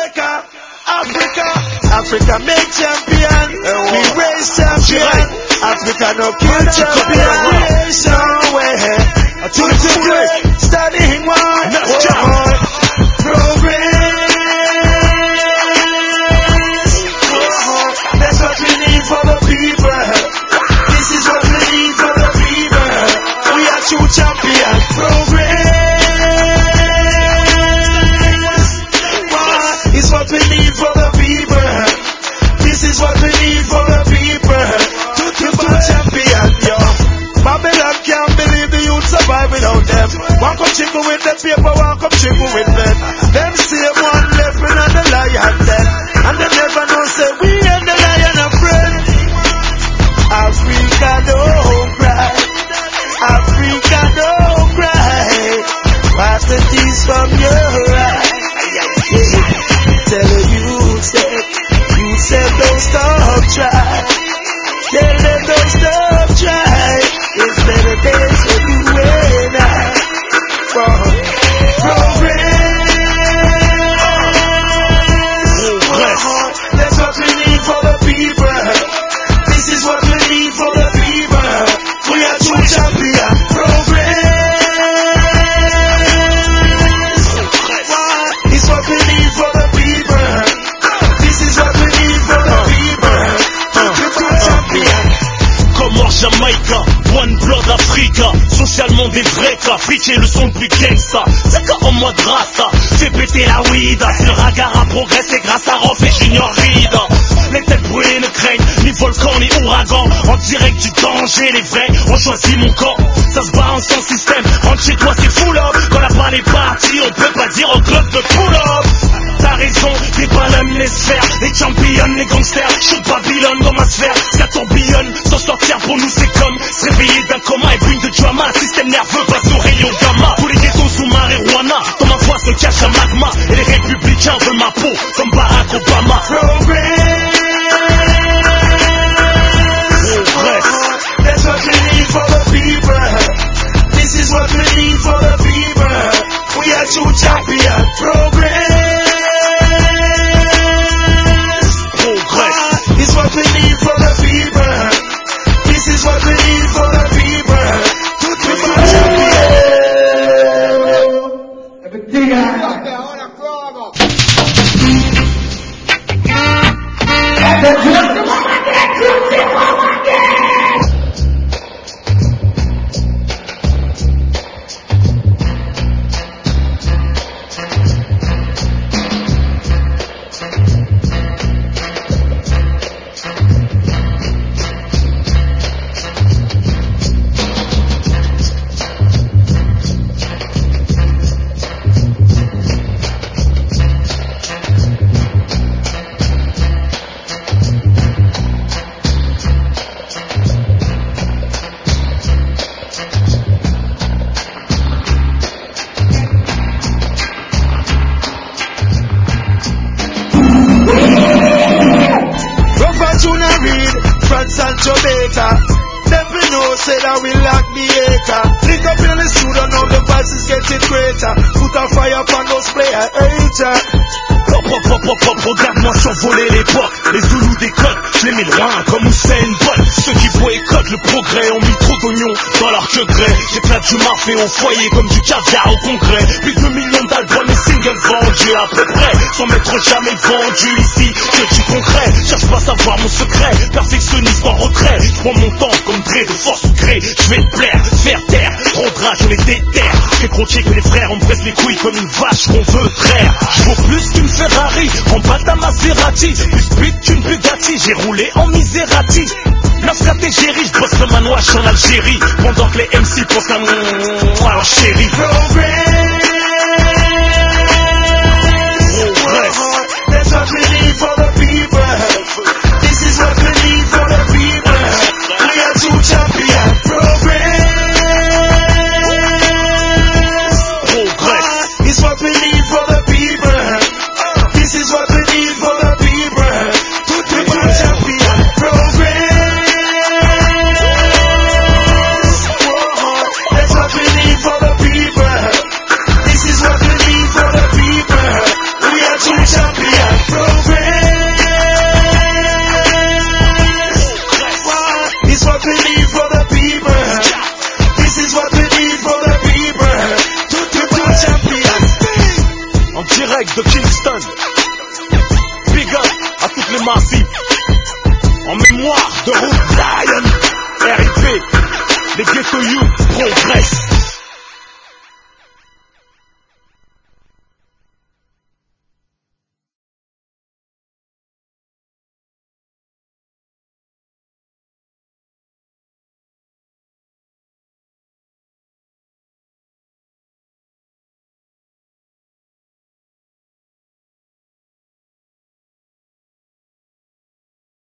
Jamaica, Africa, Africa make champion. We raise champion. Africa no kill champion. Nation way. Studying one. Progress. That's what we need for the people. This is what we need for the people. We are true champions. Progress. It's what we need for the people. This is what we need for the people. Two champion, yo. Babylon can't believe the youth survive without them. One come chicken with the paper, one come chicken with them. Them same one left in the lion then. And they never know say we and the lion are friends. Africa don't cry. Africa don't cry. Wipe the tears from your eyes. Tell the you said don't stop try. Tell them don't stop try. It's better days for you and I. Progress. That's what we need for the people. This is what we need for the people. We are true champions. Progress. It's what we need for the people. This is what we need for the people. True champions. Comme Jamaïca, One Blood Africa, socialement des vrais cas, friquer le son le plus gangsta, c'est comme en mode rasta, fais péter la weed, si le ragara progresse c'est grâce à Rof et Junior Reed. Les têtes brûlées ne craignent ni volcan ni ouragan, en direct du danger, les vrais ont choisi mon camp, ça se bat en sans système, rentre chez toi c'est full up, quand la balle est partie on peut pas dire au club de pull up. T'as raison, les ballons, les sphères, les champions, les gangsters, shoot Babylone dans ma sphère, ça tourbillonne, s'en sortir pour nous c'est comme se réveiller d'un coma et bring de drama, système nerveux passe nos rayons gamma, tous les ghettos sous marijuana, dans ma voix se cache un magma, et les républicains veulent ma peau, comme Barack Obama. That's what we need for the people. This is what we need for the people. We are true champions. Progress. It's what we need for the people. This is what we need for the people. True champions. Jamaica. Never know, say that we lack the hater. Link up in the studio, now the vibes is getting greater. Put a fire upon those players, hater. Regarde-moi survoler l'époque, les Zoulous décodent, je les mets loin comme Usain Bolt. Ceux qui boycottent le progrès ont mis trop d'oignons dans leur queue grès. J'éclate du marfait au foyer comme du caviar au congrès. Plus de 2 millions d'albums et singles vendus à peu près, sans m'être jamais vendu ici, que du concret. Cherche pas à savoir mon secret, perfectionniste en retrait. J'prends mon temps comme Dre de force ou gré. J'vais te plaire, faire taire, trop de rage on les déterre. Fait croquer que les frères, on me presse les couilles comme une vache qu'on veut traire. J'vaux plus qu'une Ferrari, en bas ta Maserati, plus speed qu'une Bugatti, j'ai roulé en Miserati. La stratégie riche, bosse comme un noix en Algérie, pendant que les MC pensent à moi, alors chérie. That's what we need for the people. This is what we need for the people. We are two champions. Progress. It's what we need for the people. This is what we need for the people. Two champions. Progress. That's what we need for the people. direct de Kingston. Big up à toutes les massifs. En mémoire de Root Lion, RIP, les Ghetto Youth progressent.